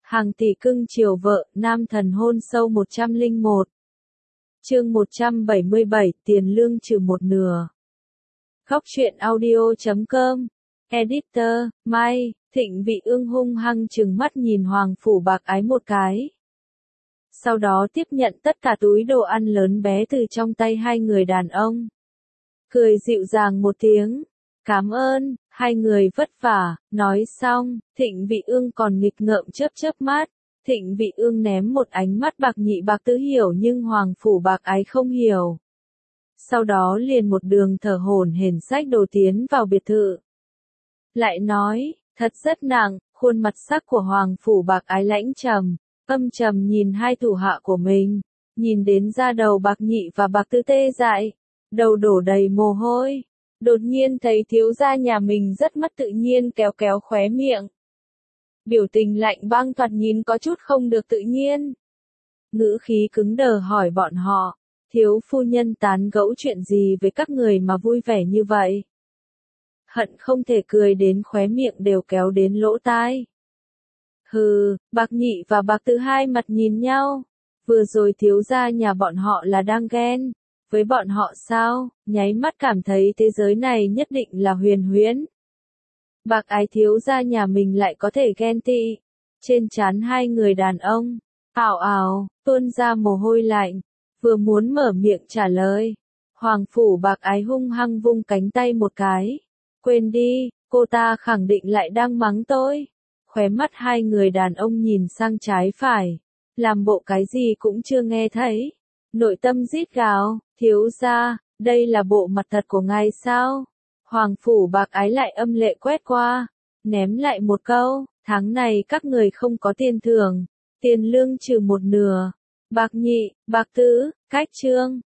Hàng tỷ cưng chiều vợ, nam thần hôn sâu 101. Chương 177, tiền lương trừ một nửa. Góc truyện audio.com. Editor, Mai, Thịnh Vị Ương hung hăng trừng mắt nhìn Hoàng Phủ Bạc Ái một cái. Sau đó tiếp nhận tất cả túi đồ ăn lớn bé từ trong tay hai người đàn ông. Cười dịu dàng một tiếng. Cảm ơn, hai người vất vả, nói xong, Thịnh Vị Ương còn nghịch ngợm chớp mắt. Thịnh Vị Ương ném một ánh mắt Bạc Nhị Bạc Tứ hiểu nhưng Hoàng Phủ Bạc Ái không hiểu. Sau đó liền một đường thở hổn hển xách đồ tiến vào biệt thự. Lại nói, thật rất nặng, khuôn mặt sắc của Hoàng Phủ Bạc Ái lãnh trầm, âm trầm nhìn hai thủ hạ của mình, nhìn đến da đầu Bạc Nhị và Bạc Tứ tê dại, đầu đổ đầy mồ hôi. Đột nhiên thấy thiếu gia nhà mình rất mất tự nhiên kéo kéo khóe miệng. Biểu tình lạnh băng thoạt nhìn có chút không được tự nhiên. Ngữ khí cứng đờ hỏi bọn họ, thiếu phu nhân tán gẫu chuyện gì với các người mà vui vẻ như vậy? Hận không thể cười đến khóe miệng đều kéo đến lỗ tai. Hừ, Bạc Nhị và Bạc Tứ hai mặt nhìn nhau. Vừa rồi thiếu gia nhà bọn họ là đang ghen. Với bọn họ sao, nháy mắt cảm thấy thế giới này nhất định là huyền huyễn. Bạc Ái thiếu gia nhà mình lại có thể ghen tị. Trên trán hai người đàn ông, ảo ảo, tuôn ra mồ hôi lạnh, vừa muốn mở miệng trả lời. Hoàng Phủ Bạc Ái hung hăng vung cánh tay một cái. Quên đi, cô ta khẳng định lại đang mắng tôi. Khóe mắt hai người đàn ông nhìn sang trái phải, làm bộ cái gì cũng chưa nghe thấy. Nội tâm rít gào, thiếu gia, đây là bộ mặt thật của ngài sao? Hoàng Phủ Bạc Ái lại âm lệ quét qua, ném lại một câu, tháng này các người không có tiền thưởng, tiền lương trừ một nửa. Bạc Nhị, Bạc Tứ, cách chương.